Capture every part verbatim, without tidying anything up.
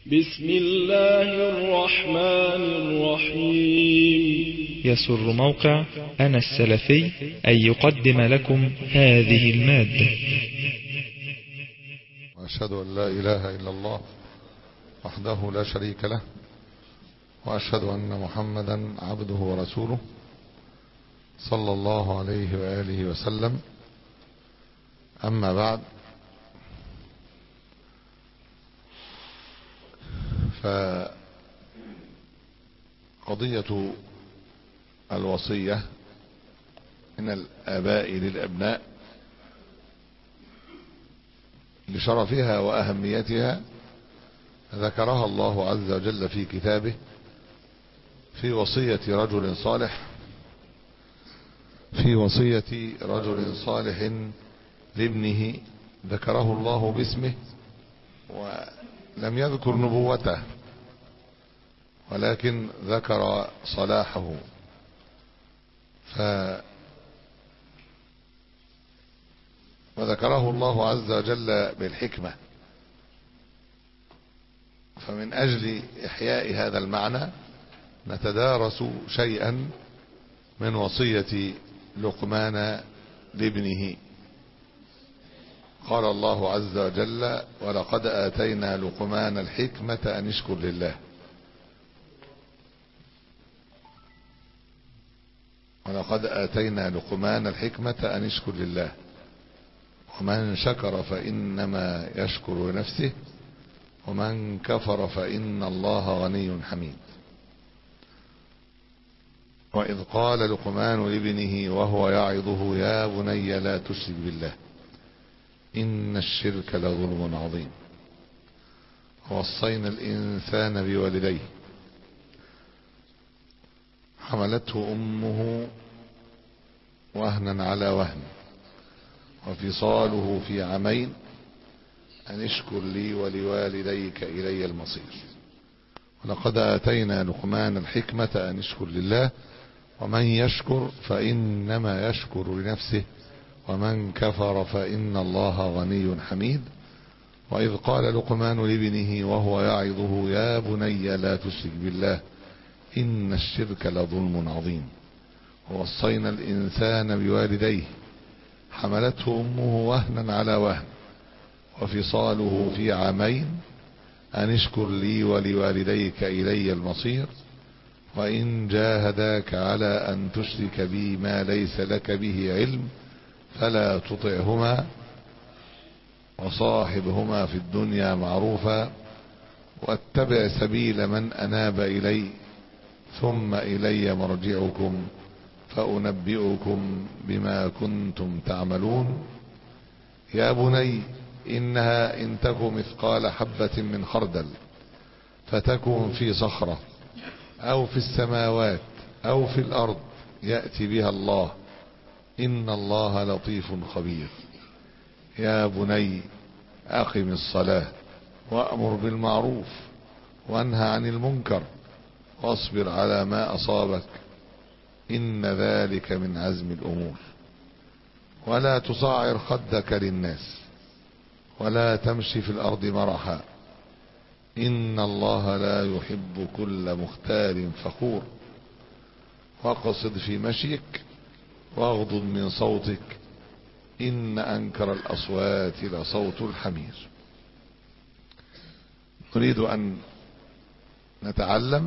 بسم الله الرحمن الرحيم. يسر موقع أنا السلفي أن يقدم لكم هذه المادة. وأشهد أن لا إله إلا الله وحده لا شريك له، وأشهد أن محمدا عبده ورسوله صلى الله عليه وآله وسلم. أما بعد، فقضية الوصية من الآباء للأبناء لشرفها وأهميتها ذكرها الله عز وجل في كتابه في وصية رجل صالح في وصية رجل صالح لابنه، ذكره الله باسمه ولم يذكر نبوته، ولكن ذكر صلاحه. ف وذكره الله عز وجل بالحكمة، فمن أجل إحياء هذا المعنى نتدارس شيئا من وصية لقمان لابنه. قال الله عز وجل: ولقد آتينا لقمان الحكمة أن اشكر لله. ولقد آتينا لقمان الحكمة أن اشكر لله ومن شكر فإنما يشكر لنفسه ومن كفر فإن الله غني حميد. وإذ قال لقمان لابنه وهو يعظه: يا بني لا تشرك بالله إن الشرك لظلم عظيم. ووصينا الإنسان بوالديه حملته أمه وهنا على وهن وفصاله في عامين أن اشكر لي ولوالديك إلي المصير. ولقد آتينا لقمان الحكمة أن اشكر لله ومن يشكر فإنما يشكر لنفسه ومن كفر فإن الله غني حميد. وإذ قال لقمان لابنه وهو يعظه: يا بني لا تشرك بالله إن الشرك لظلم عظيم. ووصينا الإنسان بوالديه حملته أمه وهنا على وهن وفصاله في عامين أن اشكر لي ولوالديك إلي المصير. وإن جاهداك على أن تشرك بي ما ليس لك به علم فلا تطعهما وصاحبهما في الدنيا معروفا واتبع سبيل من أناب إلي ثم إلي مرجعكم فأنبئكم بما كنتم تعملون. يا بني إنها إن تك مثقال حبة من خردل فتكن في صخرة أو في السماوات أو في الأرض يأتي بها الله إن الله لطيف خبير. يا بني أقم الصلاة وأمر بالمعروف وانهى عن المنكر واصبر على ما أصابك إن ذلك من عزم الأمور. ولا تصعر خدك للناس ولا تمشي في الأرض مرحا إن الله لا يحب كل مختال فخور. واقصد في مشيك واغضض من صوتك إن أنكر الأصوات لصوت الحمير. نريد أن نتعلم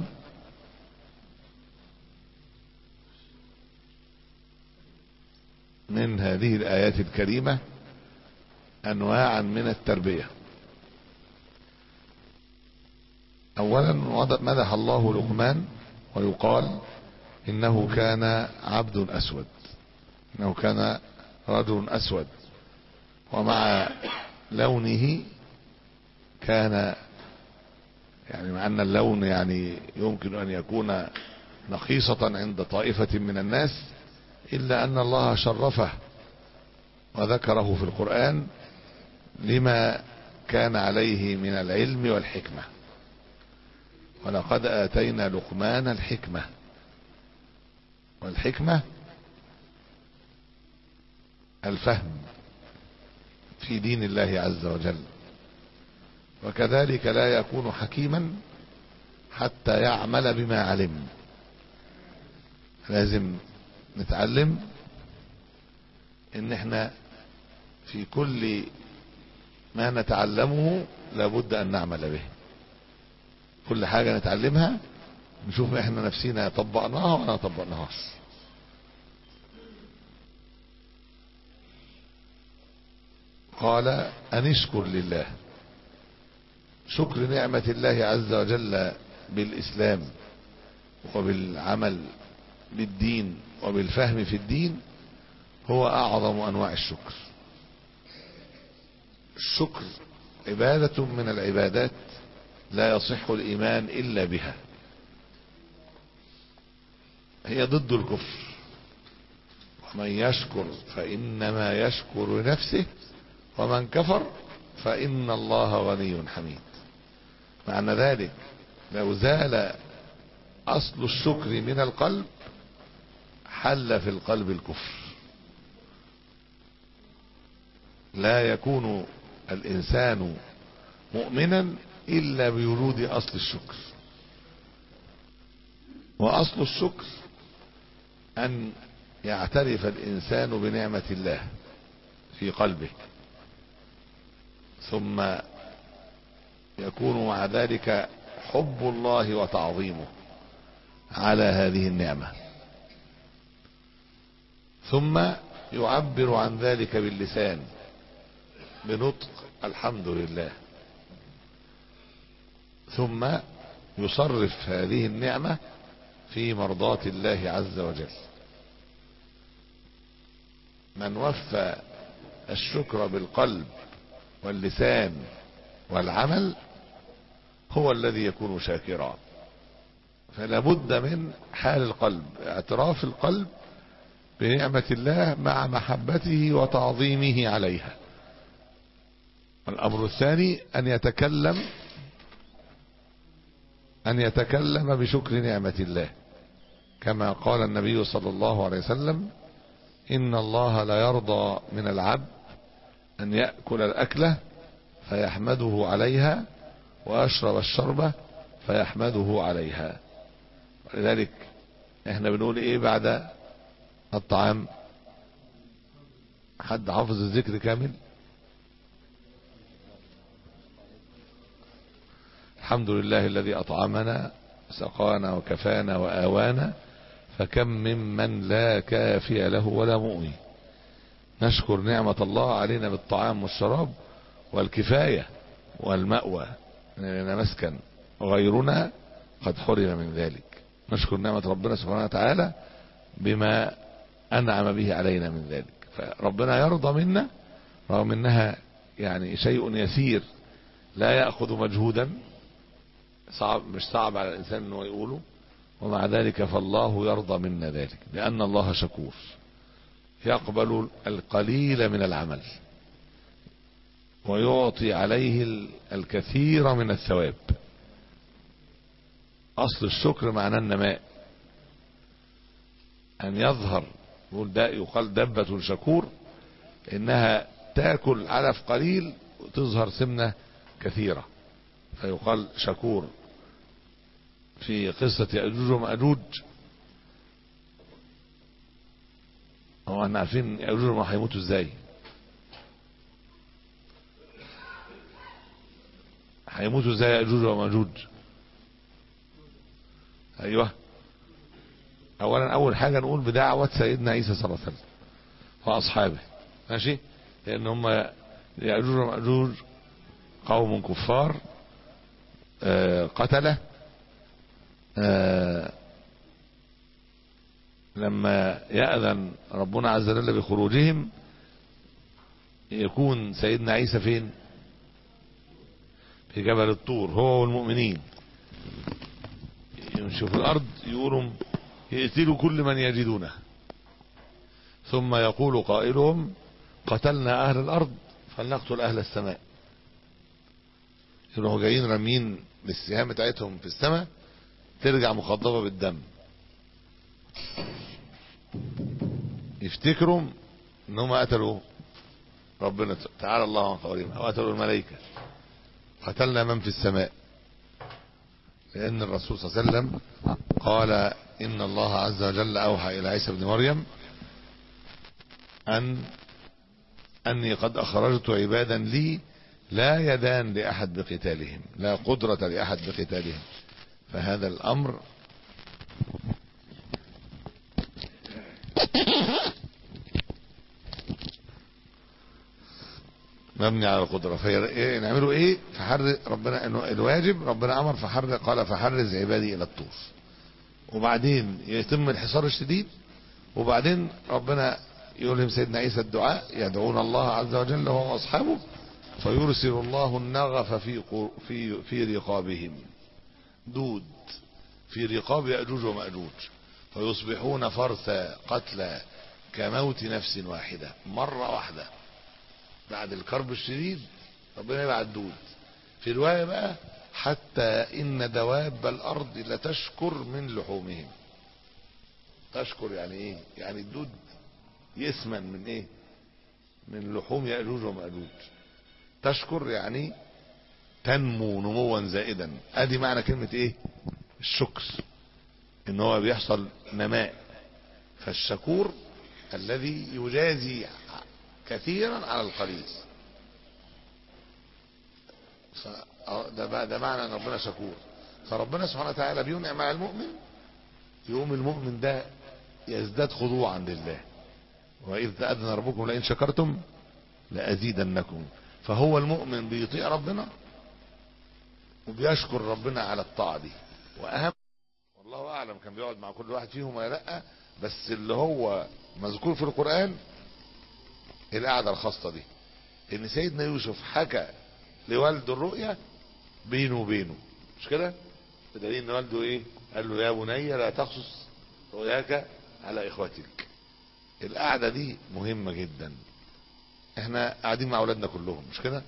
من هذه الآيات الكريمة أنواعا من التربية. أولا مدح الله لقمان ويقال إنه كان عبد أسود، إنه كان رجل أسود، ومع لونه كان يعني مع أن اللون يعني يمكن أن يكون نقيصة عند طائفة من الناس، إلا أن الله شرفه وذكره في القرآن لما كان عليه من العلم والحكمة. ولقد آتينا لقمان الحكمة، والحكمة الفهم في دين الله عز وجل. وكذلك لا يكون حكيما حتى يعمل بما علم. لازم نتعلم ان احنا في كل ما نتعلمه لابد ان نعمل به. كل حاجة نتعلمها نشوف احنا نفسينا طبقناها ولا طبقناهاش. قال أن اشكر لله. شكر نعمة الله عز وجل بالإسلام وبالعمل بالدين وبالفهم في الدين هو أعظم أنواع الشكر. الشكر عبادة من العبادات لا يصح الإيمان إلا بها. هي ضد الكفر. ومن يشكر فإنما يشكر لنفسه ومن كفر فإن الله غني حميد. معنى ذلك لو زال أصل الشكر من القلب حل في القلب الكفر. لا يكون الإنسان مؤمنا إلا بوجود أصل الشكر. وأصل الشكر أن يعترف الإنسان بنعمة الله في قلبه، ثم يكون مع ذلك حب الله وتعظيمه على هذه النعمة، ثم يعبر عن ذلك باللسان بنطق الحمد لله، ثم يصرف هذه النعمة في مرضاة الله عز وجل. من وفى الشكر بالقلب واللسان والعمل هو الذي يكون شاكرا. فلا بد من حال القلب، اعتراف القلب بنعمة الله مع محبته وتعظيمه عليها. الأمر الثاني أن يتكلم أن يتكلم بشكر نعمة الله، كما قال النبي صلى الله عليه وسلم: إن الله لا يرضى من العبد أن يأكل الأكلة فيحمده عليها ويشرب الشربة فيحمده عليها. ولذلك احنا بنقول ايه بعد الطعام؟ حد حافظ الذكر كامل؟ الحمد لله الذي أطعمنا سقانا وكفانا وآوانا فكم ممن لا كافي له ولا مؤوي. نشكر نعمة الله علينا بالطعام والشراب والكفاية والمأوى لنا مسكن، وغيرنا قد حرم من ذلك. نشكر نعمة ربنا سبحانه وتعالى بما أنعم به علينا من ذلك. فربنا يرضى منا رغم انها يعني شيء يسير لا يأخذ مجهودا، صعب مش صعب على الإنسان انه يقوله، ومع ذلك فالله يرضى منا ذلك لأن الله شكور يقبل القليل من العمل ويعطي عليه الكثير من الثواب. أصل الشكر معناه النماء، أن يظهر، يقول ده يقال دبة شكور، إنها تأكل علف قليل وتظهر سمنة كثيرة فيقال شكور. في قصة يأجوج ومأجوج، هو احنا عارفين يأجوج ومأجوج هيموتوا ازاي؟ هيموتوا ازاي يأجوج ومأجوج؟ ايوه، اولا اول حاجة نقول بدعوة سيدنا عيسى صلى الله عليه وسلم واصحابه، ماشي؟ لان هم يأجوج ومأجوج قوم كفار آه قتله آه لما يأذن ربنا عز وجل بخروجهم يكون سيدنا عيسى فين؟ في جبل الطور هو والمؤمنين، يمشوا في الأرض يقولوا يقتلوا كل من يجدونه، ثم يقول قائلهم قتلنا أهل الأرض فلنقتل أهل السماء. يروحوا جايين رامين بالسهام بتاعتهم في السماء ترجع مخضبة بالدم، يفتكروا انهم قتلوا ربنا تعالى الله عن قولهم او قتلوا الملائكة. قتلنا من في السماء، لأن الرسول صلى الله عليه وسلم قال إن الله عز وجل أوحى إلى عيسى بن مريم أن أني قد أخرجت عبادا لي لا يدان لأحد بقتالهم، لا قدرة لأحد بقتالهم. فهذا الأمر مبني على القدرة. فإيه نعملوا إيه؟ فحرز ربنا إنه الواجب، ربنا أمر فحرز، قال فحرز عبادي إلى الطور، وبعدين يتم الحصار الشديد، وبعدين ربنا يلهم سيدنا عيسى الدعاء، يدعون الله عز وجل هو وأصحابه، فيرسل الله النغف في في في رقابهم، دود في رقاب يأجوج ومأجوج، فيصبحون فرثا قتلى كموت نفس واحدة، مرة واحدة بعد الكرب الشديد ربنا يبعت دود. في رواية بقى حتى إن دواب الأرض لتشكر من لحومهم. تشكر يعني إيه؟ يعني الدود يسمن من إيه؟ من لحوم يأجوج ومأجوج. تشكر يعني تنمو نموا زائدا. ادي معنى كلمة ايه؟ الشكر، ان هو بيحصل نماء. فالشكور الذي يجازي كثيرا على القليل. ده, ده معنى ان ربنا شكور. فربنا سبحانه وتعالى بينعم على المؤمن، يوم المؤمن ده يزداد خضوعا لله. وإذ تأذن ربكم لئن شكرتم لأزيدنكم. فهو المؤمن بيطيع ربنا وبيشكر ربنا على الطاعة دي. وأهم والله أعلم كان بيقعد مع كل واحد فيهم ولا لأ، بس اللي هو مذكور في القرآن القعدة الخاصة دي، إن سيدنا يوسف حكى لوالده الرؤيا بينه وبينه، مش كده؟ بدليل إن والده إيه؟ قال له يا بني لا تقصص رؤياك على إخوتك. القعدة دي مهمة جدا. احنا قاعدين مع اولادنا كلهم، مش كده؟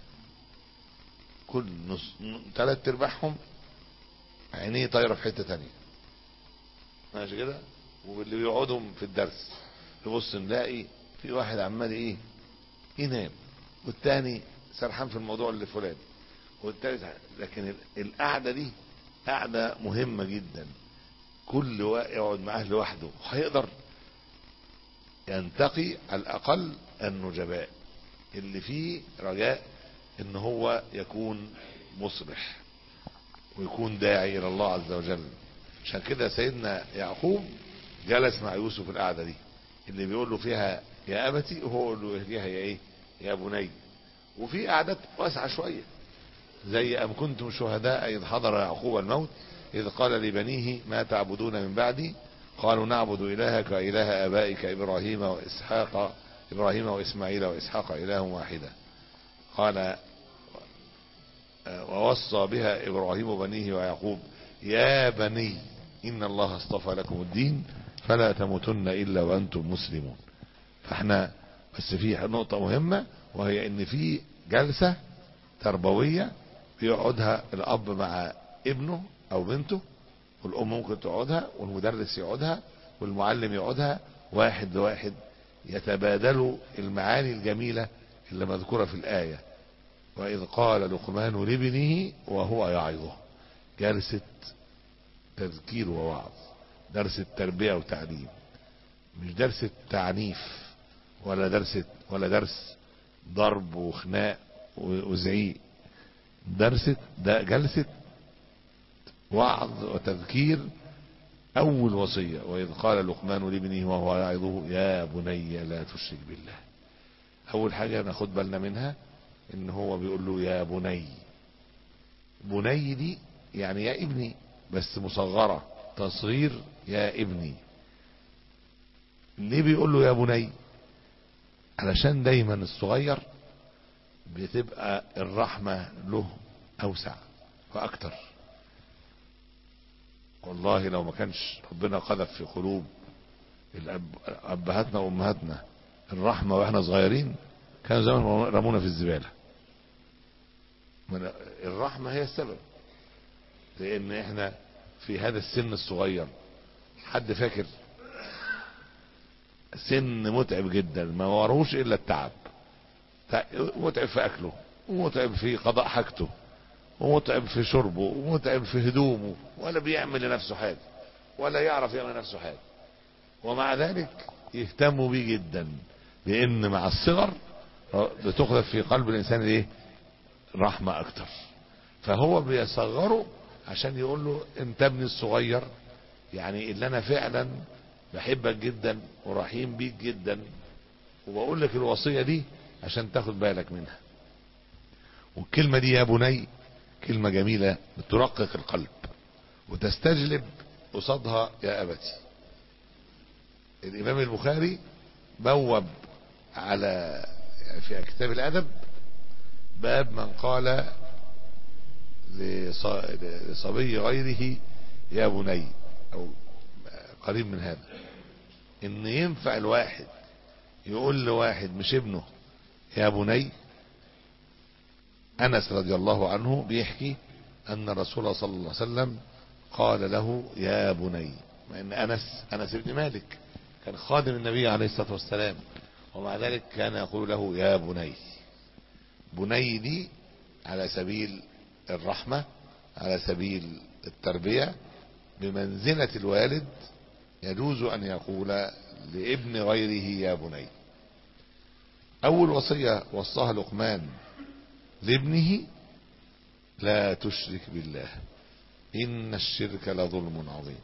كل نص ثلاث ارباعهم عينيه طايره في حته ثانيه، ماشي كده؟ واللي بيقعدهم في الدرس نبص نلاقي في واحد عمال ايه؟ ينام، والتاني سرحان في الموضوع اللي فلان، والتالت. لكن القعده دي قعده مهمه جدا. كل واحد يقعد معاه لوحده هيقدر ينتقي على الاقل النجباء اللي فيه رجاء ان هو يكون مصلح ويكون داعي الى الله عز وجل. عشان كده سيدنا يعقوب جلس مع يوسف القعده دي اللي بيقول له فيها يا ابتي، وهو يقول له فيها يا ايه؟ يا بني. وفي قعدات واسعه شويه زي ام كنتم شهداء اذ حضر يعقوب الموت اذ قال لبنيه ما تعبدون من بعدي قالوا نعبد إلهك وإله آبائك إبراهيم وإسحاق إبراهيم وإسماعيل وإسحاق إله واحدا. قال ووصى بها إبراهيم بنيه ويعقوب يا بني إن الله اصطفى لكم الدين فلا تموتن إلا وأنتم مسلمون. فاحنا بس في نقطة مهمة، وهي إن في جلسة تربوية بيقعدها الأب مع ابنه أو بنته، والأم ممكن تقعدها، والمدرس يقعدها، والمعلم يقعدها، واحد لواحد يتبادلوا المعاني الجميلة اللي مذكورة في الآية. وإذ قال لقمان لابنه وهو يعظه. جلسة تذكير ووعظ، درس التربية وتعليم، مش درس تعنيف ولا درس ولا درس ضرب وخناق وزعيق. درس ده جلسة وعظ وتذكير. أول وصية وإذ قال لقمان لابنه وهو يعظه يا بني لا تشرك بالله. أول حاجة ناخد بالنا منها إن هو بيقول له يا بني. بني دي يعني يا ابني، بس مصغرة، تصغير يا ابني. ليه بيقول له يا بني؟ علشان دايما الصغير بتبقى الرحمة له أوسع وأكتر. والله لو ما كانش ربنا قذف في قلوب أبهاتنا وأمهاتنا الرحمة وإحنا صغيرين كانوا زمان رمونا في الزبالة. الرحمة هي السبب، لأن إحنا في هذا السن الصغير، حد فاكر سن متعب جدا ما وروش إلا التعب. متعب في أكله، ومتعب في قضاء حاجته، ومتعب في شربه ومتعب في هدومه، ولا بيعمل لنفسه حاجة ولا يعرف يعمل لنفسه حاجة، ومع ذلك يهتموا بيه جدا، لان مع الصغر بتخلق في قلب الانسان ايه؟ رحمة اكتر. فهو بيصغره عشان يقول له انت ابني الصغير، يعني اللي انا فعلا بحبك جدا ورحيم بيك جدا، وبقول لك الوصية دي عشان تاخد بالك منها. والكلمة دي يا بني كلمة جميلة بترقق القلب وتستجلب قصادها يا أبتي. الإمام البخاري بوب على في كتاب الأدب باب من قال لصبي غيره يا بني أو قريب من هذا، إن ينفع الواحد يقول لواحد مش ابنه يا بني. أنس رضي الله عنه بيحكي أن الرسول صلى الله عليه وسلم قال له يا بني، مع أن أنس أنس بن مالك كان خادم النبي عليه الصلاة والسلام، ومع ذلك كان يقول له يا بني. بني دي على سبيل الرحمة، على سبيل التربية، بمنزلة الوالد يجوز أن يقول لابن غيره يا بني. أول وصية وصاها لقمان لابنه لا تشرك بالله إن الشرك لظلم عظيم.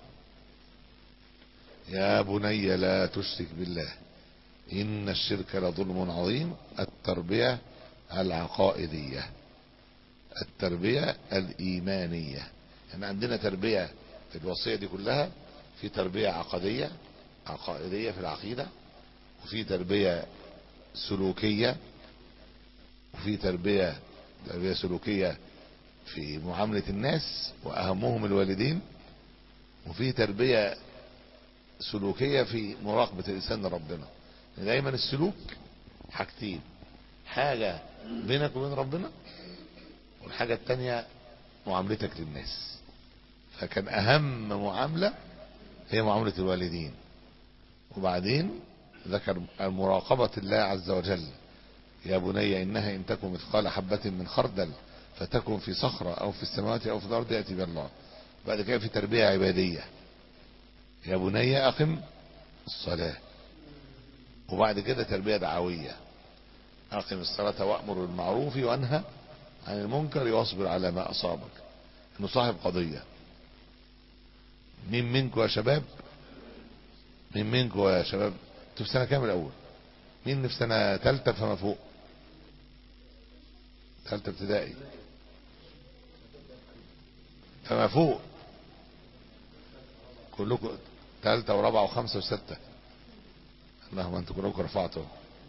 يا بني لا تشرك بالله إن الشرك لظلم عظيم. التربية العقائدية، التربية الإيمانية. يعني عندنا تربية في الوصية دي كلها، في تربية عقدية عقائدية في العقيدة، وفي تربية سلوكية، وفي تربية تربية سلوكية في معاملة الناس وأهمهم الوالدين، وفي تربية سلوكية في مراقبة الإنسان لربنا. دايما السلوك حاجتين، حاجة بينك وبين ربنا، والحاجة التانية معاملتك للناس. فكان أهم معاملة هي معاملة الوالدين، وبعدين ذكر المراقبة الله عز وجل. يا بني إنها إن تكن مثقال حبة من خردل فتكن في صخرة أو في السماوات أو في الأرض يأتي بالله. بعد كده في تربية عبادية، يا بني أقم الصلاة. وبعد كده تربية دعوية، أقم الصلاة وأمر بالمعروف وانهى عن المنكر واصبر على ما أصابك. إنه صاحب قضية. مين منكم يا شباب مين منكم يا شباب انتوا في سنة كام الأول؟ مين في سنة ثالثة فما فوق؟ ثالثة ابتدائي فما فوق، كلكم ثالثة ورابعة وخمسة وستة. اللهم انتوا كلكم رفعتوا.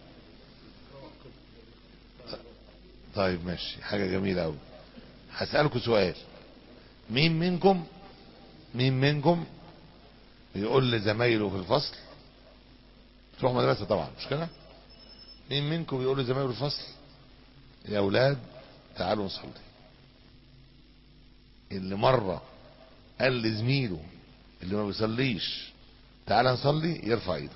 طيب ماشي، حاجة جميلة أوي. هسألكم سؤال، مين منكم مين منكم يقول لزمايله في الفصل، تروح مدرسة طبعا مش كده، مين منكم يقول لزمايله في الفصل يا أولاد تعالوا نصلي؟ اللي مرة قال لزميله اللي ما بيصليش تعال نصلي يرفع ايده.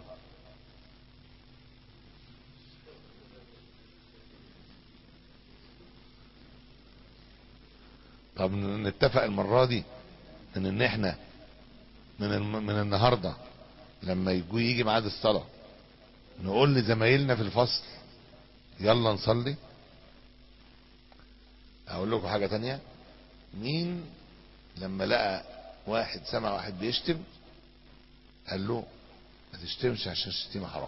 طب نتفق المرة دي ان ان احنا من الم... من النهاردة لما يجي يجي ميعاد الصلاة نقول لزمايلنا في الفصل يلا نصلي. اقول لكم حاجة تانية، مين لما لقى واحد سمع واحد بيشتم قال له ما تشتمش عشان الشتيمة حرام؟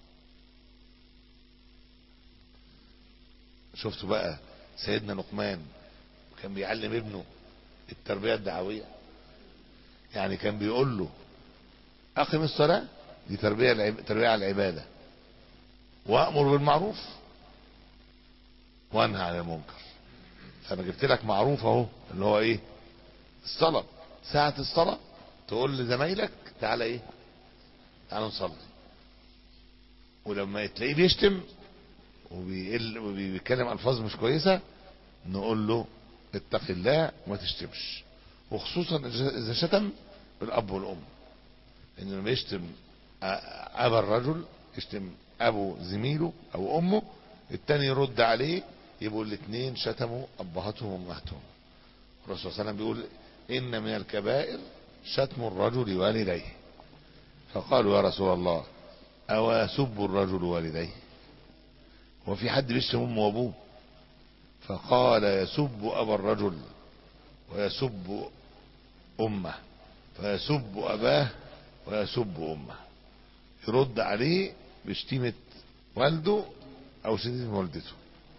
شفتوا بقى سيدنا لقمان كان بيعلم ابنه التربية الدعوية. يعني كان بيقول له اقم الصلاة، دي تربية العب... تربية على العبادة، وامر بالمعروف وانهى عن المنكر. فانا جبت لك معروف اهو اللي هو ايه؟ الصلاة. ساعة الصلاة تقول لزمايلك تعالى ايه؟ تعالى نصلي. ولما تلاقيه بيشتم وبيقل وبيتكلم الفاظ مش كويسة نقول له اتق الله وما تشتمش، وخصوصا اذا شتم بالاب والام. ان لما يشتم ابا الرجل يشتم ابو زميله او امه، التاني يرد عليه، يبقوا الاثنين شتموا ابهاتهم وامهاتهم. الرسول صلى الله عليه وسلم بيقول إن من الكبائر شتم الرجل والديه، فقالوا يا رسول الله أو يسب الرجل والديه، وفي حد بيشتم أمه وأبوه؟ فقال يسب أبا الرجل ويسب أمه، فيسب أباه ويسب أمه، يرد عليه بشتيمة والده أو شتيمة والدته.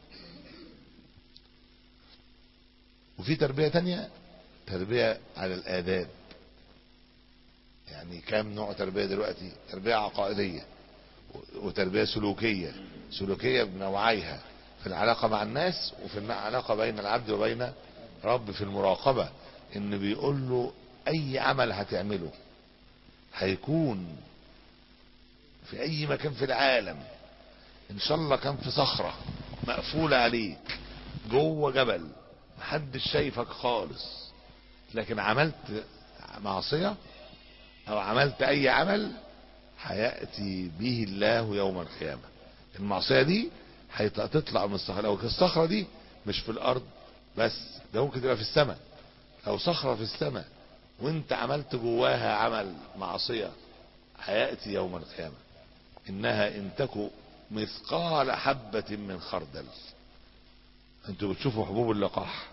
وفي تربية تانية، تربية على الآداب. يعني كام نوع تربية دلوقتي؟ تربية عقائدية وتربية سلوكية. سلوكية بنوعيها في العلاقة مع الناس وفي العلاقة بين العبد وبين رب، في المراقبة، ان بيقول له اي عمل هتعمله هيكون في اي مكان في العالم، ان شاء الله كان في صخرة مقفولة عليك جوه جبل محدش شايفك خالص، لكن عملت معصية او عملت اي عمل هيأتي به الله يوم القيامة. المعصية دي هتطلع من الصخرة. لو الصخرة دي مش في الارض بس، ده ممكن تبقى في السماء. لو صخرة في السماء وانت عملت جواها عمل معصية هيأتي يوم القيامة انها ان تكو مثقال حبة من خردل. انتوا بتشوفوا حبوب اللقاح،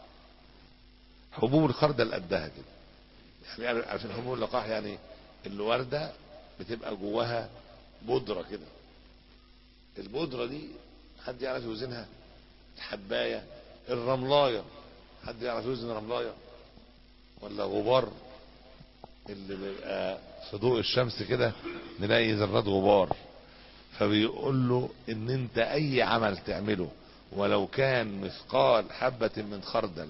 حبوب الخردل قدها كده، يعني عشان حبوب اللقاح يعني الوردة بتبقى جواها بودرة كده، البودرة دي حد يعرف يوزنها؟ حباية. الرملاية حد يعرف يوزن رملاية؟ ولا غبار اللي بيبقى في ضوء الشمس كده نلاقي ذرات غبار. فبيقول له ان انت اي عمل تعمله ولو كان مثقال حبة من خردل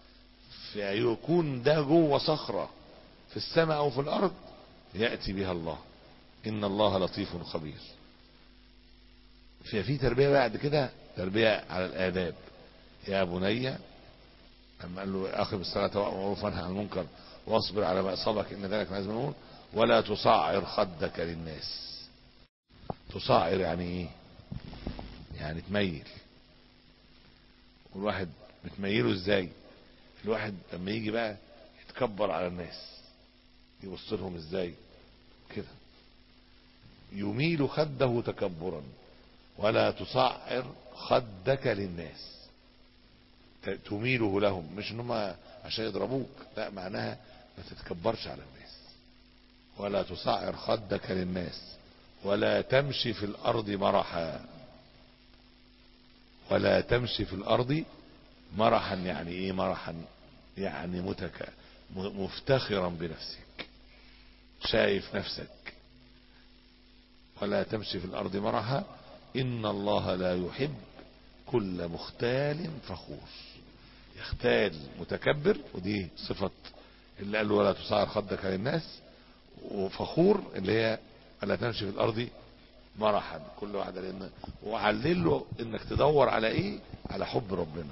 فيكون ده جوه صخرة في السماء او في الارض يأتي بها الله، ان الله لطيف خبير. في في تربية بعد كده، تربية على الآداب. يا بني أما قال له أخذ الصلاة وأمر وانهى عن المنكر واصبر على ما أصابك إن ذلك من عزم الأمور ولا تصعر خدك للناس. تصعر يعني إيه؟ يعني تميل. والواحد بتميله إزاي؟ الواحد لما يجي بقى يتكبر على الناس يبص لهم إزاي كده؟ يميل خده تكبرا ولا تصعر خدك للناس. تميله لهم، مش انهم عشان يضربوك، لا، معناها ما تتكبرش على الناس. ولا تصعر خدك للناس ولا تمشي في الارض مرحا. ولا تمشي في الارض مرحا يعني ايه مرحا؟ يعني متك مفتخرا بنفسك، شايف نفسك. ولا تمشي في الارض مرحا ان الله لا يحب كل مختال فخور. يختال متكبر، ودي صفة اللي قال له ولا تصعر خدك للناس، وفخور اللي هي ولا تمشي في الارض مرحا. كل واحدة لان وعلل له انك تدور على ايه؟ على حب ربنا.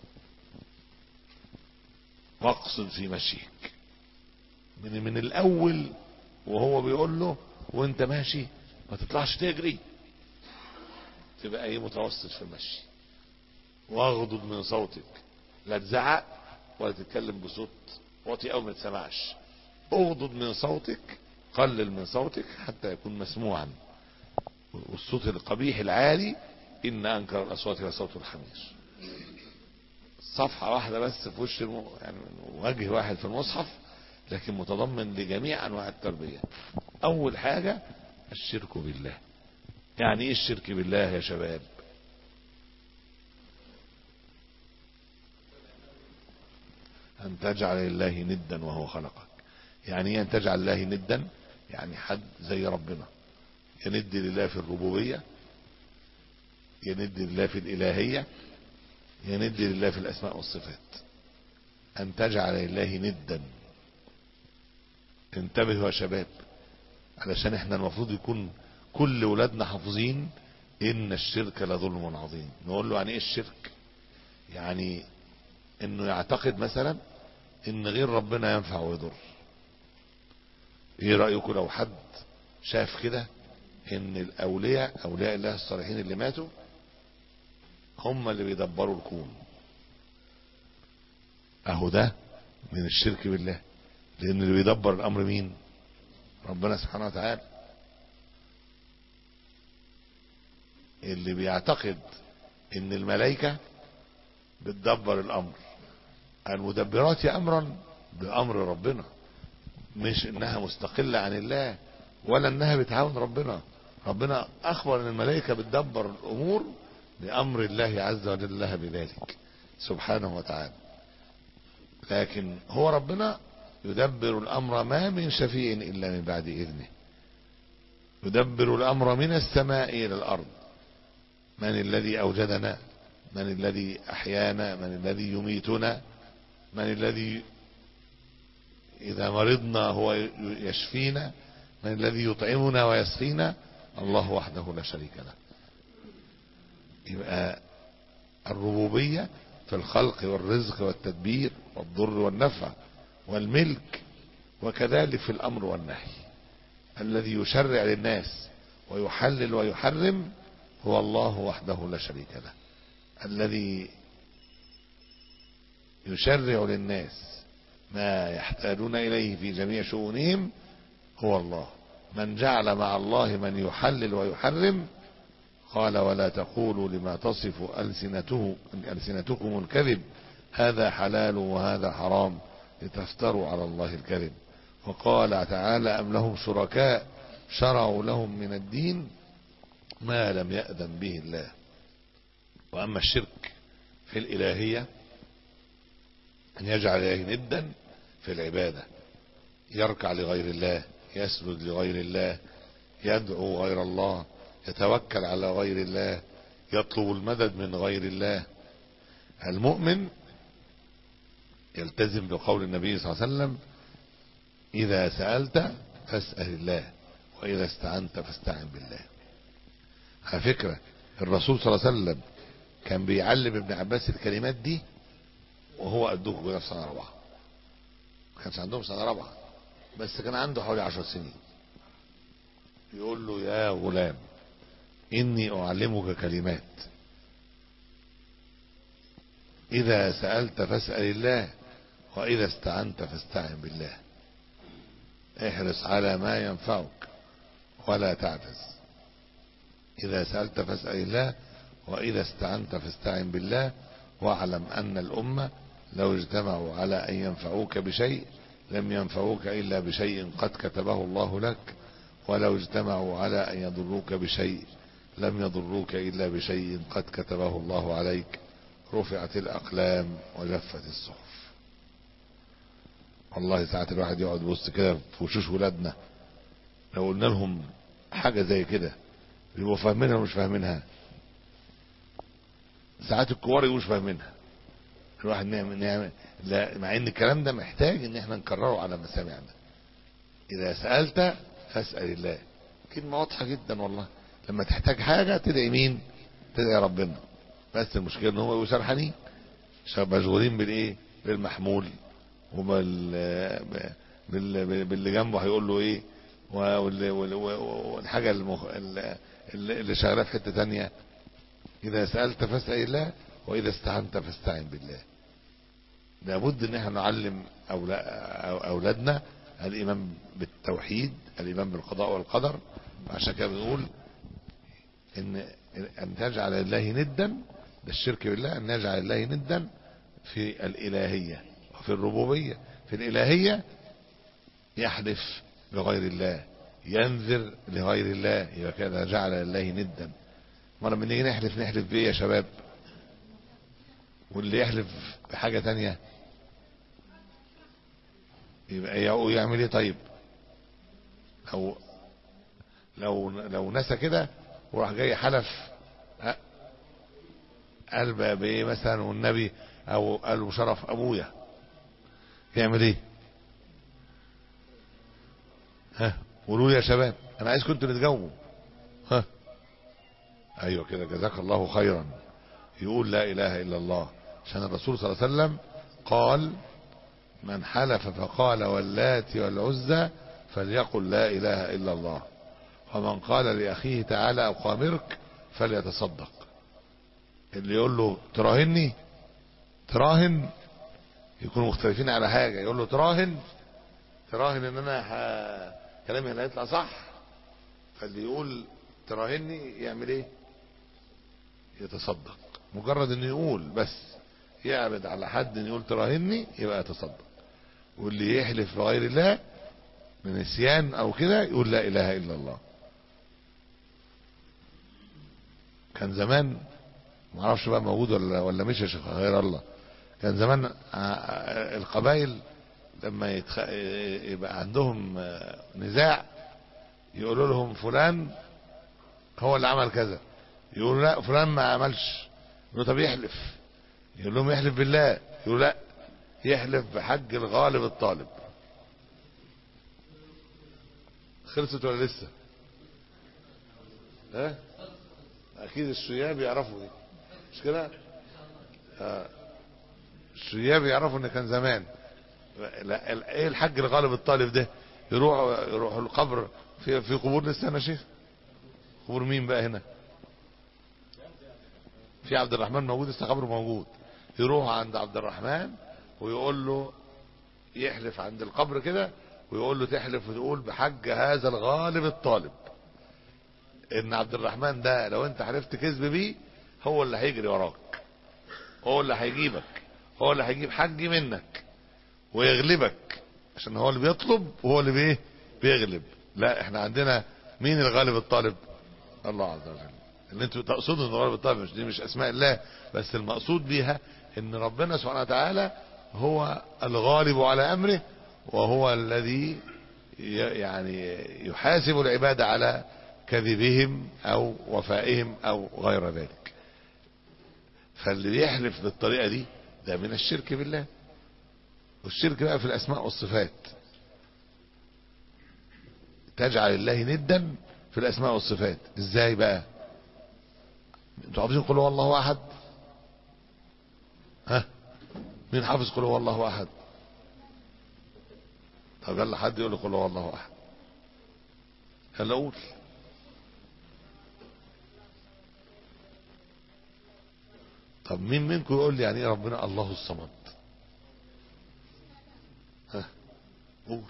واقصد في مشيك من من الاول وهو بيقول له وانت ماشي ما تطلعش تجري، تبقى ايه؟ متوسط في المشي. واغضض من صوتك، لا تزعق ولا تتكلم بصوت واطي او ما تسمعش. اغضض من صوتك، قلل من صوتك حتى يكون مسموعا. والصوت القبيح العالي ان انكر الاصوات لصوت الحمير. صفحة واحدة بس في وش الم... يعني وجه واحد في المصحف، لكن متضمن لجميع انواع التربية. اول حاجة الشرك بالله. يعني ايه الشرك بالله يا شباب؟ ان تجعل لله ندا وهو خلقك. يعني ايه ان تجعل الله ندا؟ يعني حد زي ربنا، يند لله في الربوبية، يند لله في الالهية، يند لله في الاسماء والصفات. ان تجعل لله ندا. انتبهوا يا شباب، علشان احنا المفروض يكون كل ولادنا حافظين ان الشرك لظلم عظيم. نقول له يعني ايه الشرك؟ يعني انه يعتقد مثلا ان غير ربنا ينفع ويضر. ايه رأيكم لو حد شاف كده ان الاولياء اولياء الله الصالحين اللي ماتوا هم اللي بيدبروا الكون؟ اهو ده من الشرك بالله، لأن اللي بيدبر الأمر مين؟ ربنا سبحانه وتعالى. اللي بيعتقد ان الملائكة بتدبر الأمر، المدبرات أمرا بأمر ربنا، مش انها مستقلة عن الله ولا انها بتعاون ربنا. ربنا اخبر ان الملائكة بتدبر الامور بامر الله عز وجل لها بذلك سبحانه وتعالى. لكن هو ربنا يدبر الامر، ما من شفيع الا من بعد اذنه، يدبر الامر من السماء الى الارض. من الذي اوجدنا؟ من الذي احيانا؟ من الذي يميتنا؟ من الذي إذا مرضنا هو يشفينا؟ من الذي يطعمنا ويسقينا؟ الله وحده لا شريك له. يبقى الربوبية في الخلق والرزق والتدبير والضر والنفع والملك، وكذلك في الأمر والنهي. الذي يشرع للناس ويحلل ويحرم هو الله وحده لا شريك له. الذي يشرع للناس ما يحتاجون إليه في جميع شؤونهم هو الله. من جعل مع الله من يحلل ويحرم قال ولا تقولوا لما تصف ألسنته ألسنتكم الكذب هذا حلال وهذا حرام لتفتروا على الله الكذب. وقال تعالى أم لهم شركاء شرعوا لهم من الدين ما لم يأذن به الله. وأما الشرك في الإلهية أن يجعل إليه ندا في العبادة، يركع لغير الله، يسجد لغير الله، يدعو غير الله، يتوكل على غير الله، يطلب المدد من غير الله. المؤمن يلتزم بقول النبي صلى الله عليه وسلم إذا سألت فاسأل الله وإذا استعنت فاستعن بالله. على فكرة الرسول صلى الله عليه وسلم كان بيعلم ابن عباس الكلمات دي وهو قدوه كده في سنة رابعة، ما كانش عندهم سنة رابعة بس كان عنده حوالي عشر سنين. يقول له يا غلام إني أعلمك كلمات إذا سألت فاسأل الله وإذا استعنت فاستعن بالله. احرص على ما ينفعك ولا تعجز. إذا سألت فاسأل الله وإذا استعنت فاستعن بالله. واعلم أن الأمة لو اجتمعوا على أن ينفعوك بشيء لم ينفعوك إلا بشيء قد كتبه الله لك، ولو اجتمعوا على أن يضروك بشيء لم يضروك إلا بشيء قد كتبه الله عليك. رفعت الأقلام وجفت الصحف. والله ساعات الواحد يقعد يبص كده في وشوش ولادنا، لو قلنا لهم حاجة زي كده بيبقوا فاهمينها ومش فاهمينها. ساعات الكبار يبقوا مش فاهمينها. الواحد نعمل نعمل لا، مع ان الكلام ده محتاج ان احنا نكرره على مسامعنا. اذا سألت فاسأل الله، كلمة واضحة جدا والله. لما تحتاج حاجة تدعي مين؟ تدعي ربنا. بس المشكلة ان هم يبقوا سرحانين مشغولين بالايه؟ بالمحمول وبال باللي جنبه هيقول له ايه، والحاجة المخ... اللي شغاله في حتة تانية. اذا سألت فاسأل الله واذا استعنت فاستعن بالله. لابد ان احنا نعلم اولادنا الايمان بالتوحيد، الايمان بالقضاء والقدر. عشان كده بنقول ان ان تجعل الله ندا، ده الشرك بالله، ان نجعل الله ندا في الالهية وفي الربوبية. في الالهية يحلف بغير الله، ينذر لغير الله، يبقى كده جعل الله ندا. مرة من نيجي نحلف نحلف بايه يا شباب؟ واللي يحلف بحاجة تانية يبقى يعمل ايه؟ طيب لو لو لو نسى كده وراح جاي حلف قال بايه مثلا والنبي او قال شرف ابويا، يعمل ايه؟ ها قولوا يا شباب، انا عايزكم انتوا اللي تجاوبوا. ها ايوه كده، جزاك الله خيرا. يقول لا اله الا الله، عشان الرسول صلى الله عليه وسلم قال من حلف فقال واللات والعزى فليقل لا اله الا الله، ومن قال لاخيه تعالى اقامرك فليتصدق. اللي يقول له تراهني، تراهن يكونوا مختلفين على حاجة، يقول له تراهن تراهن ان انا ح... كلامي هنا هيطلع صح. فاللي يقول تراهني يعمل ايه؟ يتصدق. مجرد انه يقول بس يعرض على حد ان يقول تراهني يبقى يتصدق. واللي يحلف بغير الله من نسيان او كده يقول لا اله الا الله. كان زمان ما اعرفش بقى موجود ولا ولا مش يا شيخ غير الله. كان زمان القبائل لما يتخ... يبقى عندهم نزاع يقولوا لهم فلان هو اللي عمل كذا، يقولوا لا فلان ما عملش، يقولوا طب يحلف، يقول لهم يحلف بالله، يقولوا لا يحلف بحج الغالب الطالب. خلصت ولا لسه؟ ها اكيد الشياب يعرفوا دي مش كده؟ آه. الشياب يعرفوا ان كان زمان لا ايه الحج الغالب الطالب ده؟ يروح يروحوا القبر في في قبور لسه يا شيخ. قبور مين بقى هنا؟ في عبد الرحمن موجود لسه قبره موجود. يروح عند عبد الرحمن ويقول له يحلف عند القبر كده ويقول له تحلف وتقول بحج هذا الغالب الطالب ان عبد الرحمن ده لو انت حلفت كذب بيه هو اللي هيجري وراك، هو اللي هيجيبك، هو اللي هيجيب حج منك ويغلبك عشان هو اللي بيطلب وهو اللي بيه بيغلب. لا احنا عندنا مين الغالب الطالب؟ الله عز وجل. اللي انتوا تقصدوا ان الغالب الطالب مش دي مش اسماء الله، بس المقصود بيها ان ربنا سبحانه وتعالى هو الغالب على امره وهو الذي يعني يحاسب العباد على كذبهم او وفائهم او غير ذلك. فاللي يحلف بالطريقة دي ده من الشرك بالله. والشرك بقى في الاسماء والصفات، تجعل الله ندا في الاسماء والصفات. ازاي بقى؟ انتوا حافظين قل هو الله احد؟ ها مين حافظ قل هو الله احد؟ طب يلا حد يقول قل هو الله احد. يلا قول. طب مين منكم يقول لي يعني ايه ربنا الله الصمد؟ ها قول.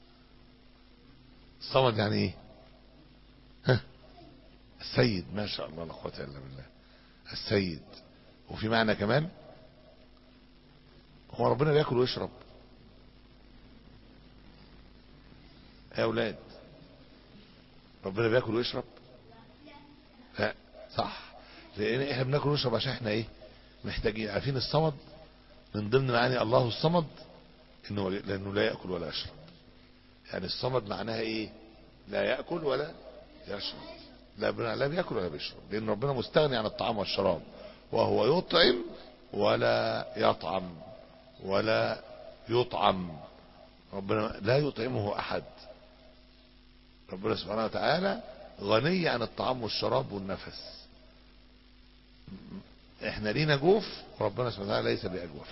الصمد يعني ايه؟ ها السيد. ما شاء الله لا قوه الا بالله. السيد. وفي معنى كمان هو ربنا بياكل ويشرب يا اولاد؟ ربنا بياكل ويشرب؟ لا صح، لان احنا بناكل ونشرب عشان احنا ايه محتاجين. عارفين الصمد من ضمن معاني الله الصمد انه لانه لا ياكل ولا يشرب. يعني الصمد معناها ايه؟ لا ياكل ولا يشرب. لا لا بياكل ولا بيشرب، لان ربنا مستغني عن الطعام والشراب، وهو يطعم ولا يطعم ولا يطعم. ربنا لا يطعمه احد. ربنا سبحانه وتعالى غني عن الطعام والشراب والنفس. احنا لينا جوف وربنا سبحانه وتعالى ليس بأجوف.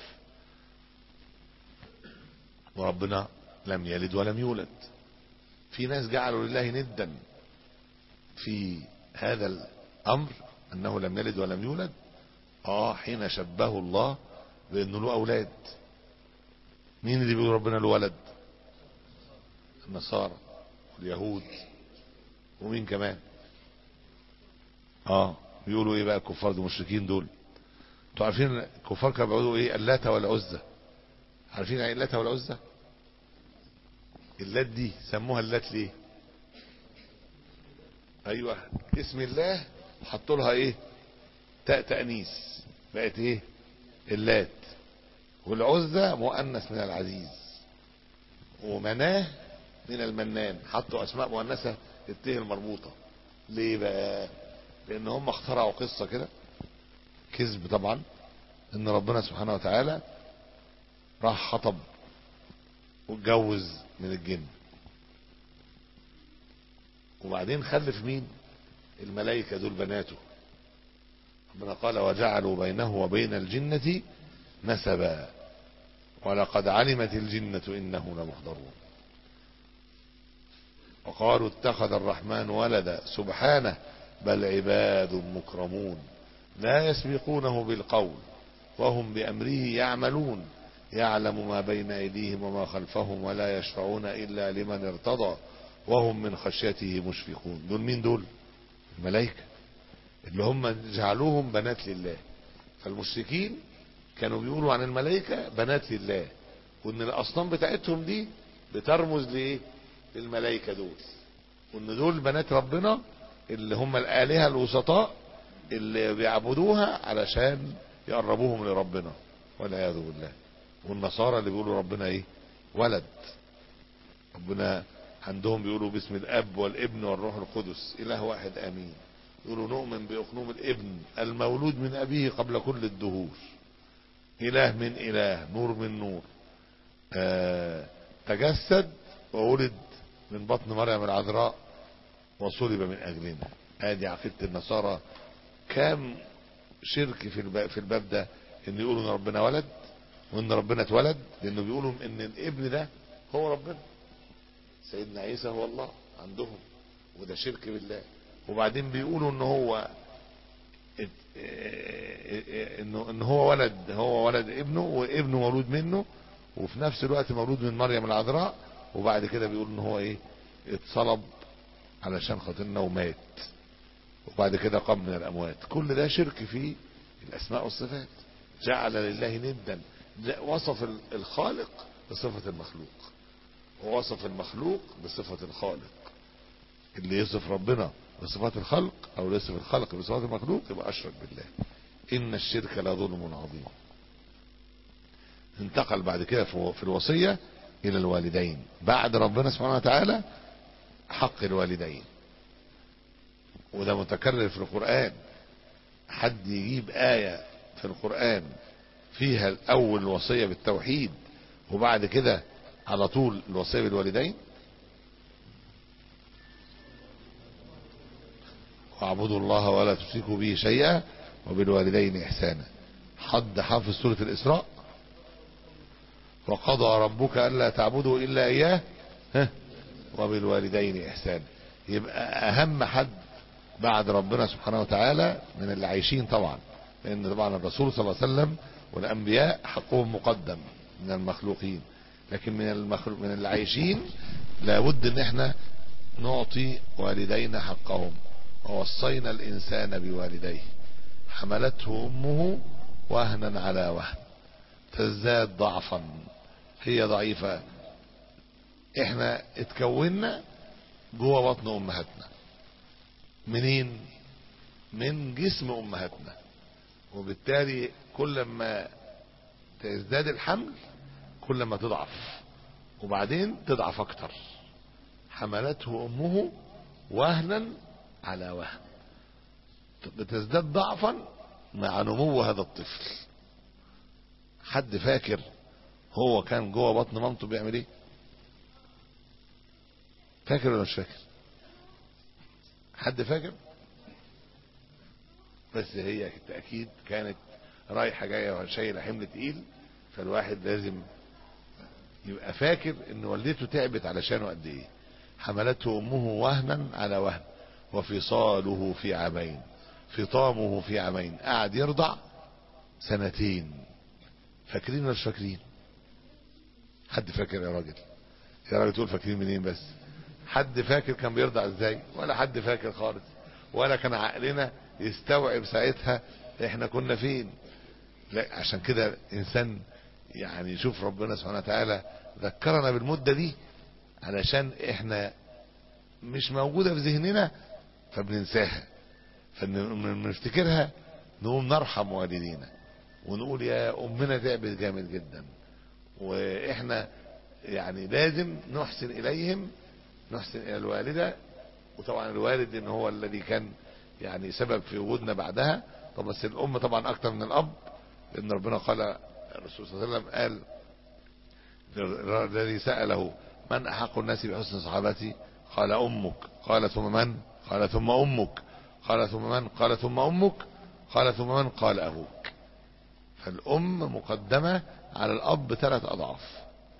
وربنا لم يلد ولم يولد. في ناس جعلوا لله ندا في هذا الامر انه لم يلد ولم يولد. اه حين شبهه الله بانه له اولاد. مين اللي بيقول ربنا له ولد؟ النصارى واليهود. ومين كمان؟ اه بيقولوا ايه بقى الكفار دول المشركين دول؟ انتوا عارفين الكفار كانوا بيقولوا ايه؟ اللات والعزى. عارفين يعني اللات والعزى؟ اللات دي سموها اللات ليه؟ ايوه اسم الله حطوا لها ايه؟ تاء تانيث بقت ايه؟ اللات. والعزى مؤنث من العزيز، ومناه من المنان. حطوا اسماء مؤنثه التاء المربوطه. ليه بقى؟ لان هم اخترعوا قصه كده كذب طبعا ان ربنا سبحانه وتعالى راح خطب واتجوز من الجن، وبعدين خلف مين؟ الملائكه دول بناته. ربنا قال وجعلوا بينه وبين الجنه نسبا ولقد علمت الجنه انه لمحضرون. وقالوا اتخذ الرحمن ولدا سبحانه بل عباد مكرمون لا يسبقونه بالقول وهم بأمره يعملون يعلم ما بين أيديهم وما خلفهم ولا يشفعون إلا لمن ارتضى وهم من خشيته مشفقون. دول مين دول؟ الملائكة اللي هم جعلوهم بنات لله. فالمشركين كانوا بيقولوا عن الملائكة بنات لله، وان الاصنام بتاعتهم دي بترمز لايه؟ للملائكة دول، وان دول بنات ربنا اللي هم الآلهة الوسطاء اللي بيعبدوها علشان يقربوهم لربنا والعياذ بالله. والنصارى اللي بيقولوا ربنا ايه؟ ولد. ربنا عندهم بيقولوا باسم الاب والابن والروح القدس اله واحد امين. يقولوا نؤمن باقنوم الابن المولود من ابيه قبل كل الدهور، اله من اله، نور من نور، آه تجسد وولد من بطن مريم العذراء وصلب من اجلنا. ادي عقيدة النصارى. كام شرك في الباب, في الباب ده، ان يقولوا ان ربنا ولد وان ربنا اتولد، لانه بيقولوا ان الابن ده هو ربنا، سيدنا عيسى هو الله عندهم، وده شرك بالله. وبعدين بيقولوا ان هو انه ان هو ولد، هو ولد ابنه وابنه مولود منه، وفي نفس الوقت مولود من مريم العذراء. وبعد كده بيقول ان هو ايه؟ اتصلب علشان خاطرنا ومات، وبعد كده قام من الاموات. كل ده شرك في الاسماء والصفات. جعل لله ندا، وصف الخالق بصفة المخلوق، ووصف المخلوق بصفة الخالق. اللي يصف ربنا بصفات الخلق او يصف الخلق بصفات المخلوق يبقى اشرك بالله. ان الشرك لظلم عظيم. انتقل بعد كده في الوصية الى الوالدين بعد ربنا سبحانه وتعالى. حق الوالدين وده متكرر في القرآن. حد يجيب آية في القرآن فيها الاول الوصية بالتوحيد وبعد كده على طول الوصية بالوالدين؟ واعبدوا الله ولا تشركوا به شيئا وبالوالدين احسانا. حد حافظ سورة الاسراء؟ وقضى ربك الا تعبدوا الا اياه ها وبالوالدين احسانا. يبقى اهم حد بعد ربنا سبحانه وتعالى من اللي عايشين طبعا، لان طبعا الرسول صلى الله عليه وسلم والانبياء حقهم مقدم من المخلوقين، لكن من المخلوق من اللي عايشين لابد ان احنا نعطي والدينا حقهم. ووصينا الانسان بوالديه حملته امه وهنا على وهن تزداد ضعفا. هي ضعيفة. احنا اتكوننا جوه بطن امهاتنا. منين؟ من جسم امهاتنا. وبالتالي كل ما تزداد الحمل كل ما تضعف، وبعدين تضعف اكتر. حملته امه وهنا على وهن، بتزداد ضعفا مع نمو هذا الطفل. حد فاكر هو كان جوه بطن مامته بيعمل ايه؟ فاكر ولا مش فاكر؟ حد فاكر؟ بس هي بالتأكيد كانت رايحة جاية وشايلة حمل تقيل، فالواحد لازم يبقى فاكر ان والدته تعبت علشانه قد ايه. حملته امه وهنا على وهن وفصاله في عامين. فطامه في عامين، قعد يرضع سنتين. فاكرين ولا مش فاكرين؟ حد فاكر يا راجل؟ يا راجل تقول فاكرين منين بس؟ حد فاكر كان بيرضع ازاي؟ ولا حد فاكر خالص، ولا كان عقلنا يستوعب ساعتها احنا كنا فين. لا عشان كده الانسان يعني يشوف ربنا سبحانه وتعالى ذكرنا بالمدة دي علشان احنا مش موجودة في ذهننا فبننساها، فبنفتكرها نقوم نرحم والدينا ونقول يا امنا تعبت جامد جدا، واحنا يعني لازم نحسن اليهم، نحسن الى الوالدة. وطبعا الوالد ان هو الذي كان يعني سبب في وجودنا بعدها. طب بس الام طبعا اكتر من الاب، لان ربنا قال، الرسول صلى الله عليه وسلم قال الذي سأله من احق الناس بحسن صحابتي؟ قال امك. قال ثم من؟ قال ثم امك. قال ثم من؟ قال ثم امك. قال ثم من؟ قال ابوك. فالام مقدمة على الاب ثلاث اضعاف.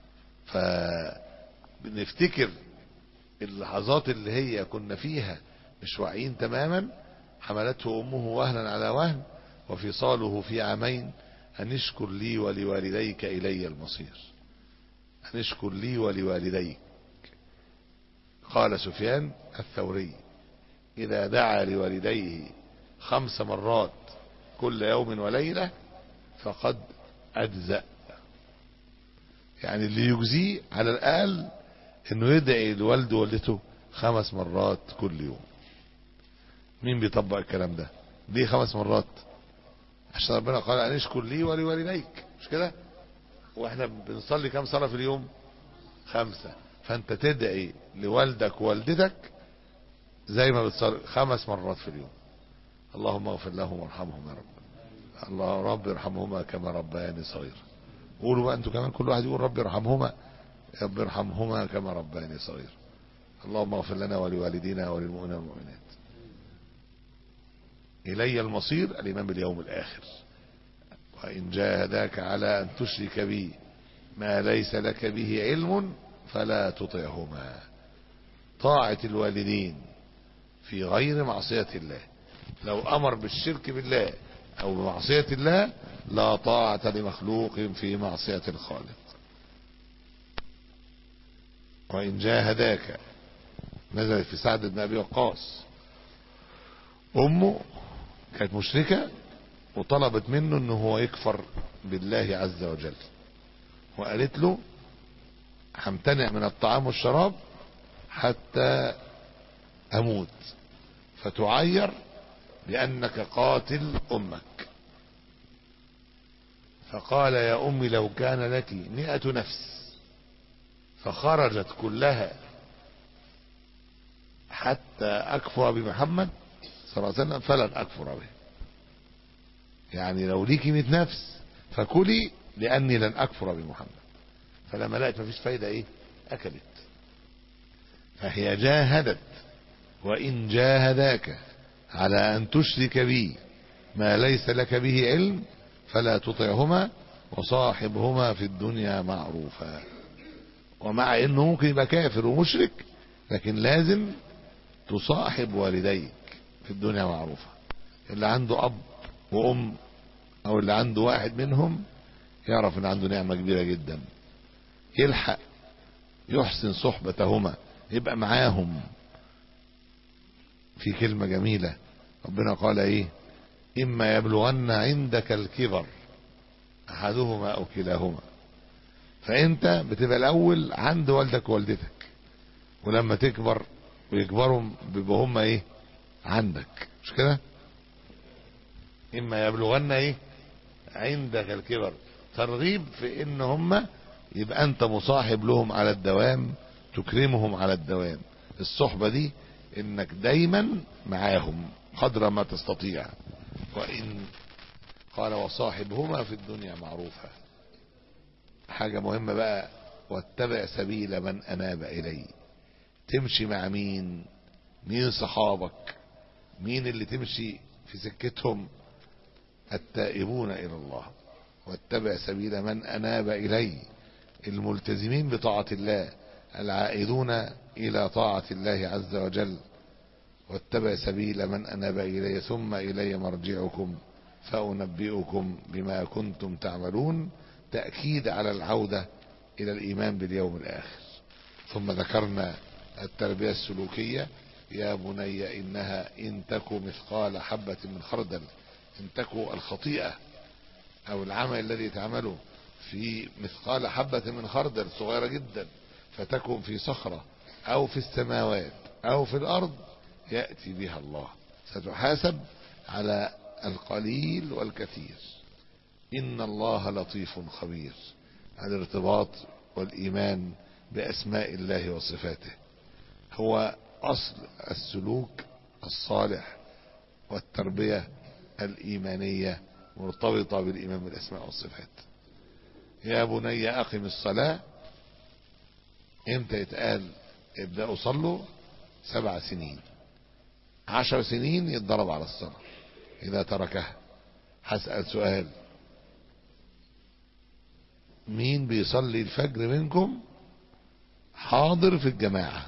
فبنفتكر اللحظات اللي هي كنا فيها مش واعيين تماما. حملته امه وهنا على وهن وفصاله في عامين أن اشكر لي ولوالديك إلي المصير. أن اشكر لي ولوالديك. قال سفيان الثوري إذا دعا لوالديه خمس مرات كل يوم وليلة فقد أجزأ. يعني اللي يجزيه على الأقل انه يدعي لوالده ووالدته خمس مرات كل يوم. مين بيطبق الكلام ده؟ ليه خمس مرات؟ عشان ربنا قال ان اشكر لي ولوالديك، مش كده؟ واحنا بنصلي كام صلاة في اليوم؟ خمسة. فانت تدعي لوالدك ووالدتك زي ما بتصلي خمس مرات في اليوم. اللهم اغفر لهم وارحمهم يا رب. الله رب ارحمهما كما ربياني صغيرا. قولوا بقى انتوا كمان، كل واحد يقول رب ارحمهما، رب ارحمهما كما ربياني صغيرا. اللهم اغفر لنا ولوالدينا وللمؤمنين والمؤمنات. إلي المصير الإيمان باليوم الآخر. وإن جاهداك على أن تشرك بي ما ليس لك به علم فلا تطعهما. طاعة الوالدين في غير معصية الله، لو أمر بالشرك بالله أو بمعصية الله لا طاعة لمخلوق في معصية الخالق. وإن جاهداك نزلت في سعد بن أبي وقاص. أمه كانت مشركة وطلبت منه انه هو يكفر بالله عز وجل، وقالت له همتنع من الطعام والشراب حتى اموت فتعير بانك قاتل امك. فقال يا امي لو كان لك مئة نفس فخرجت كلها حتى اكفر بمحمد صلى الله عليه وسلم فلن اكفر به. يعني لو ليكي مئة نفس فكلي لاني لن اكفر بمحمد. فلما لقيت مفيش فايدة ايه اكلت. فهي جاهدت. وان جاهداك على ان تشرك بي ما ليس لك به علم فلا تطعهما وصاحبهما في الدنيا معروفا. ومع انه ممكن يبقى كافر ومشرك لكن لازم تصاحب والديك في الدنيا معروفة. اللي عنده اب وام او اللي عنده واحد منهم يعرف ان عنده نعمة كبيرة جدا، يلحق يحسن صحبتهما، يبقى معاهم. في كلمة جميلة ربنا قال ايه؟ اما يبلغن عندك الكبر احدهما او كلاهما. فانت بتبقى الاول عند والدك ووالدتك، ولما تكبر ويكبروا بيبقوا هم ايه عندك، مش كده؟ اما يبلغن ايه عندك الكبر، ترغيب في ان هم يبقى انت مصاحب لهم على الدوام، تكرمهم على الدوام. الصحبة دي انك دايما معاهم قدر ما تستطيع. وان قال وصاحبهما في الدنيا معروفة. حاجة مهمة بقى، واتبع سبيل من اناب الي. تمشي مع مين؟ مين صحابك؟ مين اللي تمشي في سكتهم؟ التائبون الى الله. واتبع سبيل من اناب الي، الملتزمين بطاعة الله، العائدون الى طاعة الله عز وجل. واتبع سبيل من اناب الي ثم الي مرجعكم فانبئكم بما كنتم تعملون. تأكيد على العودة الى الايمان باليوم الاخر. ثم ذكرنا التربية السلوكية. يا بني انها ان تك مثقال حبة من خردل، ان تك الخطيئة او العمل الذي تعمله في مثقال حبة من خردل صغيرة جدا، فتكن في صخرة او في السماوات او في الارض يأتي بها الله. ستحاسب على القليل والكثير. ان الله لطيف خبير. الارتباط والايمان باسماء الله وصفاته هو اصل السلوك الصالح، والتربية الايمانية مرتبطة بالايمان بالاسماء والصفات. يا بني اقم الصلاة، امتى يتقال ابدأوا صلوا؟ سبع سنين. عشر سنين يتضرب على الصلاة اذا تركها. هسأل سؤال، مين بيصلي الفجر منكم حاضر في الجماعة؟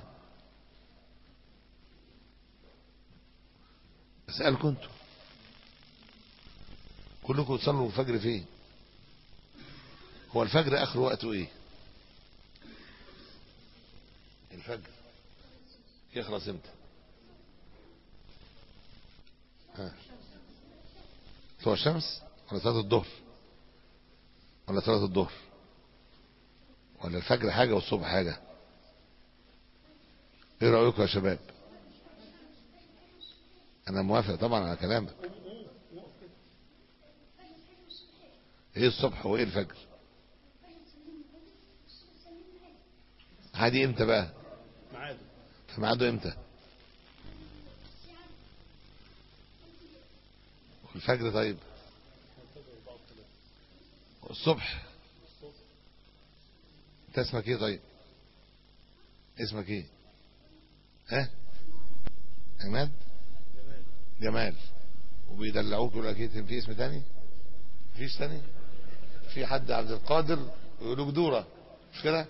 اسألكم انتوا، كلكم تصلوا الفجر فين؟ هو الفجر اخر وقته ايه؟ الفجر يخلص امتى؟ ها طلوع الشمس ولا صلاة الظهر ولا صلاة الظهر ولا الفجر حاجة والصبح حاجة؟ ايه رأيكم يا شباب؟ انا موافق طبعا على كلامك. ايه الصبح وايه الفجر؟ عادي امتى بقى؟ معاده. في ميعاده امتى؟ والفجر طيب؟ الصبح. انت اسمك ايه طيب؟ اسمك ايه؟ ها؟ عماد؟ جمال. وبيدلعوك يقول لك ايه؟ في اسم تاني؟ مفيش تاني؟ في حد عبد القادر يقولوا جدوره مش كده؟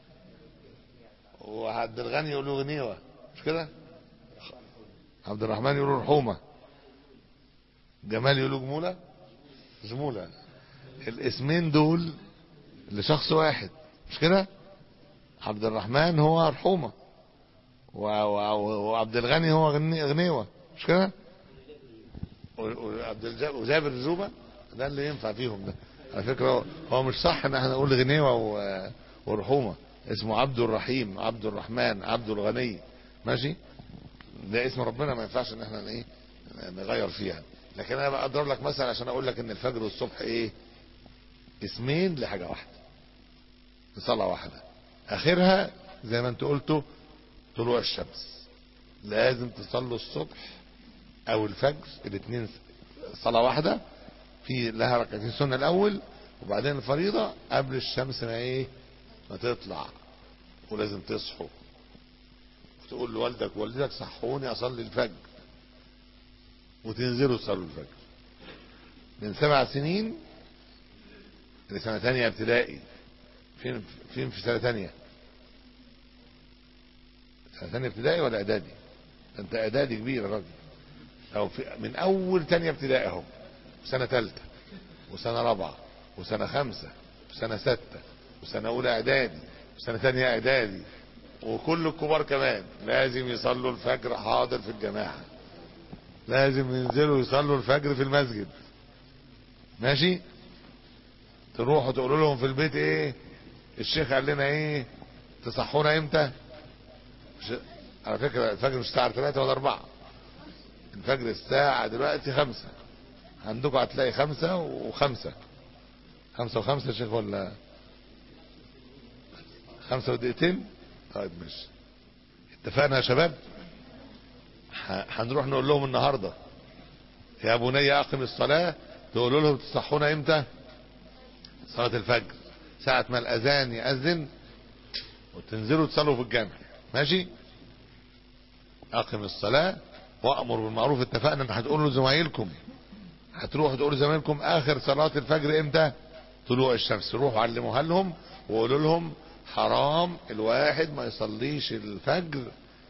وعبد الغني يقولوا غنيوه مش كده؟ عبد الرحمن يقولوا رحومه. جمال يقولوا جموله جموله. الاسمين دول لشخص واحد مش كده؟ عبد الرحمن هو رحومه وعبد الغني هو غنيوه مش كده؟ وعبد الجابر وجابر الزوبه ده اللي ينفع فيهم ده. على فكره هو مش صح ان احنا نقول غنيوه ورحومه. اسمه عبد الرحيم، عبد الرحمن، عبد الغني، ماشي؟ ده اسم ربنا، ما ينفعش ان احنا ايه نغير فيها. لكن انا بقى اضرب لك مثلا عشان اقول لك ان الفجر والصبح ايه؟ اسمين لحاجه واحده، لصلاه واحده، اخرها زي ما انت قلتوا طلوع الشمس. لازم تصلوا الصبح او الفجر الاثنين صلاه واحده، في لها ركعتين سنه الاول وبعدين الفريضه قبل الشمس ما ايه ما تطلع. ولازم تصحوا وتقول لوالدك ووالدتك صحوني اصلي الفجر، وتنزلوا تصلوا الفجر. من سبع سنين لسنه ثانيه ابتدائي. فين فين في سنه ثانيه؟ سنه ثانيه ابتدائي ولا اعدادي؟ انت اعدادي كبير يا راجل. او في من اول ثانيه ابتدائي اهو، سنه ثالثه وسنه رابعه وسنه خمسه وسنه سته وسنه اولى اعدادي وسنه ثانيه اعدادي، وكل الكبار كمان لازم يصلوا الفجر حاضر في الجماعه. لازم ينزلوا يصلوا الفجر في المسجد، ماشي؟ تروحوا تقولوا لهم في البيت ايه؟ الشيخ قال لنا ايه؟ تصحونا امتى؟ على فكره الفجر مش الساعه ثلاثة ولا أربعة، الفجر الساعه دلوقتي خمسة. عندكم هتلاقي خمسة وخمسة خمسة وخمسة يا شيخ ولا خمسة ودقيقتين؟ طيب ماشي، اتفقنا يا شباب. هنروح نقول لهم النهارده يا بني اقم الصلاه، تقولوا لهم تصحونا امتى؟ صلاه الفجر ساعه ما الاذان ياذن وتنزلوا تصلوا في الجامع، ماشي؟ اقم الصلاه وامر بالمعروف. اتفقنا ان هتقولوا لزمايلكم، هتروحوا تقولوا لزمايلكم اخر صلاه الفجر امتى؟ طلوع الشمس. روحوا علموها لهم وقولوا لهم حرام الواحد ما يصليش الفجر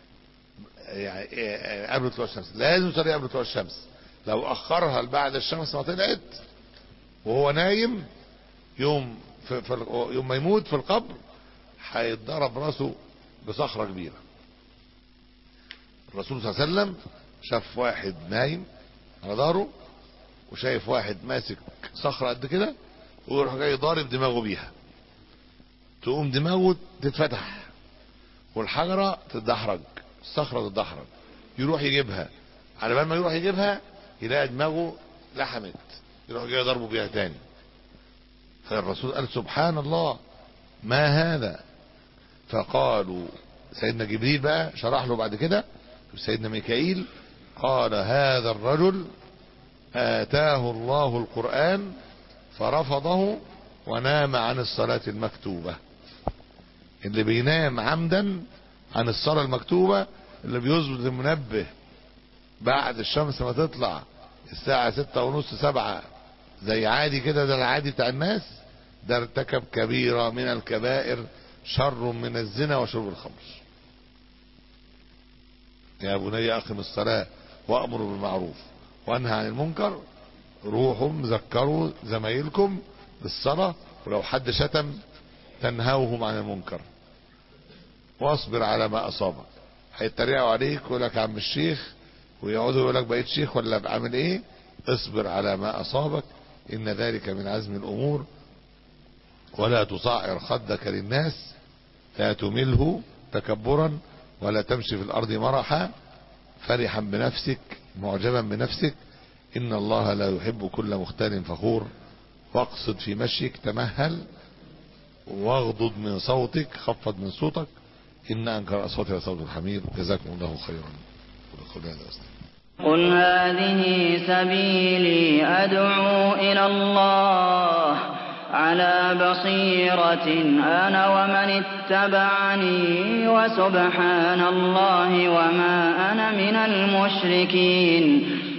يعني قبل طلوع الشمس، لازم يصلي قبل طلوع الشمس. لو اخرها بعد الشمس ما طلعت وهو نايم، يوم في في يوم ما يموت في القبر هيتضرب راسه بصخره كبيره. الرسول صلى الله عليه وسلم شاف واحد نايم على ظهره وشايف واحد ماسك صخره قد كده ويروح جاي ضارب دماغه بيها، تقوم دماغه تتفتح والحجره تتدحرج، الصخره تتدحرج. يروح يجيبها، على بال ما يروح يجيبها يلاقي دماغه لحمت، يروح جاي ضربه بيها تاني. فالرسول قال سبحان الله ما هذا؟ فقالوا سيدنا جبريل بقى شرح له بعد كده، سيدنا ميكائيل قال هذا الرجل آتاه الله القرآن فرفضه ونام عن الصلاة المكتوبة. اللي بينام عمدا عن الصلاة المكتوبة، اللي بيظبط المنبه بعد الشمس ما تطلع الساعة ستة ونص سبعة زي عادي كده، ده العادي بتاع الناس، ده ارتكب كبيرة من الكبائر شر من الزنا وشرب الخمر. يا بني أقم الصلاة وأمر بالمعروف وانهى عن المنكر. روحوا ذكروا زمايلكم بالصلاة ولو حد شتم تنهوهم عن المنكر، واصبر على ما أصابك. هيتريقوا عليك ويقول لك يا عم الشيخ، ويقعدوا يقول لك بقيت شيخ ولا بعمل ايه. اصبر على ما أصابك، إن ذلك من عزم الأمور. ولا تصعر خدك للناس، لا تمله تكبرا، ولا تمشي في الأرض مرحا فرحا بنفسك معجبا بنفسك، إن الله لا يحب كل مختال فخور. واقصد في مشيك، تمهل واغضض من صوتك، خفض من صوتك، إن أنكر أصوات لصوت الحمير. جزاكم الله خيرا. قل هذه سبيلي أدعو إلى الله على بصيرة أنا ومن اتبعني، وسبحان الله وما أنا من المشركين.